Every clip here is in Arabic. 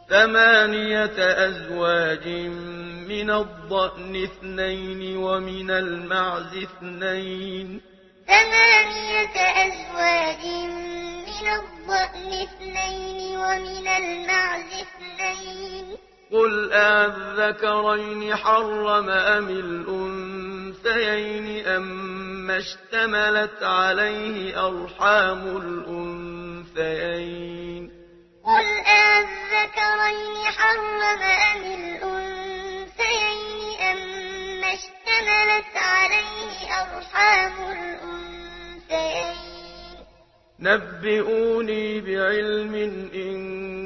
ثمانية أزواج من الضأن اثنين ومن المعز اثنين. ثمانية أزواج من الضأن اثنين ومن المعز اثنين. قل أَذَّكَرَيْنِ حرم أم الأنثيين أما اشتملت عليه أرحام الأنثيين. قل أَذَّكَرَيْنِ حرم أم الأنثيين أما اشتملت عليه أرحام الأنثيين. نبئوني بعلم إن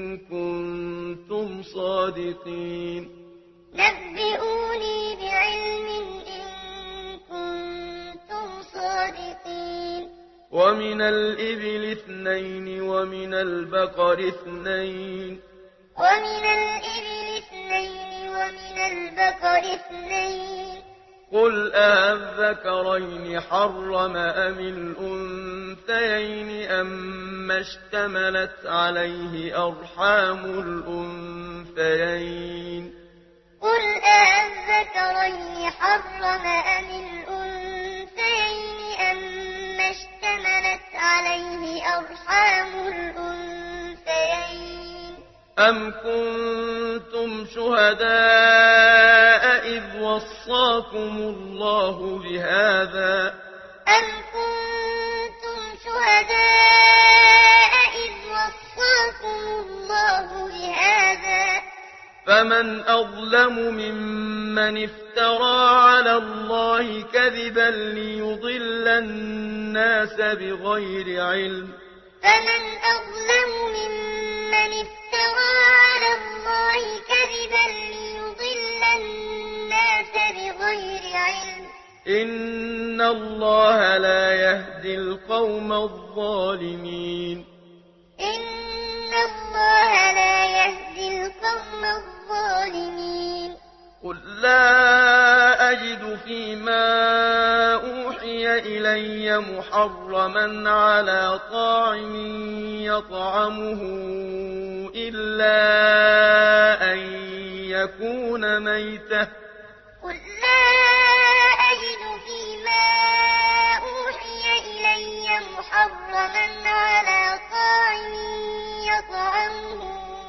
كنتم صادقين. نبئوني بعلم إن كنتم صادقين. ومن الإبل اثنين ومن البقر اثنين. ومن الإبل اثنين ومن البقر اثنين. قل أَذَّكَرَيْنِ حرم أم الأنثيين أما اشتملت عليه أرحام الأنثيين. قل أَذَّكَرَيْنِ حرم أم الأنثيين أما اشتملت عليه أرحام الأنثيين. أم كنتم شهداء إذ وصاكم الله بهذا. أم كنتم شهداء إذ وصاكم الله بهذا. فمن أظلم ممن افترى على الله كذبا ليضل الناس بغير علم. فمن أظلم ممن افترى على الله كذبا ليضل الناس بغير علم. إن الله لا يهدي القوم الظالمين. إن الله لا يهدي القوم الظالمين. قل لا أجد فيما أوحي إلي محرما على طاعم يطعمه إلا أن يكون ميتة. قل لا أجد فيما أوحي إلي محرما على طاعم يطعمه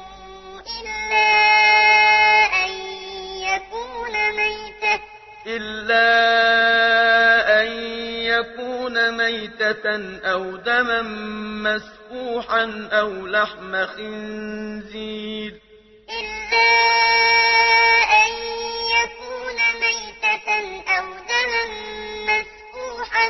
إلا أن يكون ميتة أو دما مسفوحا أو لحم خنزير. إلا أن يكون ميتة أو دما مسفوحا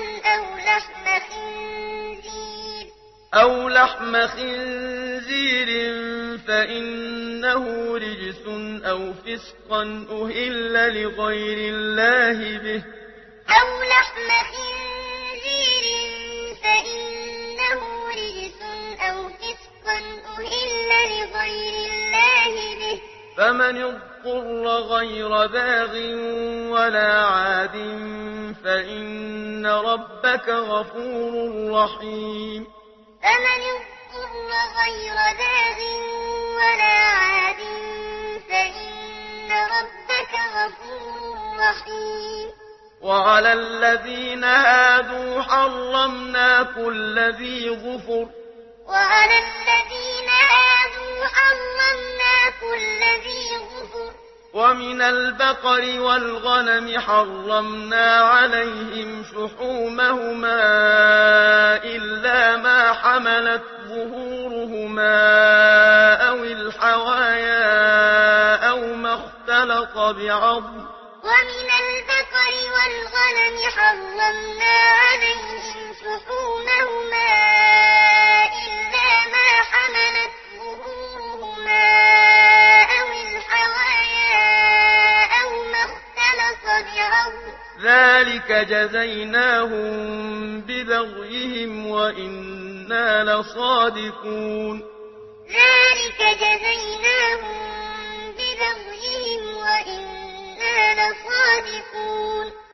أو لحم خنزير فإنه رجس أو فسقا أهل لغير الله به. أو لحم خنزير فإنه رجس أو فسقا أهل لغير الله به. فمن اضطر غير باغ ولا عاد فإن ربك غفور رحيم. فمن اضطر غير باغ ولا عاد فإن ربك غفور رحيم. وعلى الذين هادوا حرمنا كل ذي ظفر. وعلى الذين هادوا حرمنا كل ذي ظفر. ومن البقر والغنم حرمنا عليهم شحومهما إلا ما حملت ظهورهما أو الحوايا أو ما اختلط بعظم. ومن البقر والغنم حرمنا عليهم شحومهما إلا ما حملت ظهورهما أو الحوايا أو ما اختلط بعظم. ذلك جزيناهم ببغيهم وإنا لصادقون. ذلك جزيناهم ببغيهم وإنا لصادقون.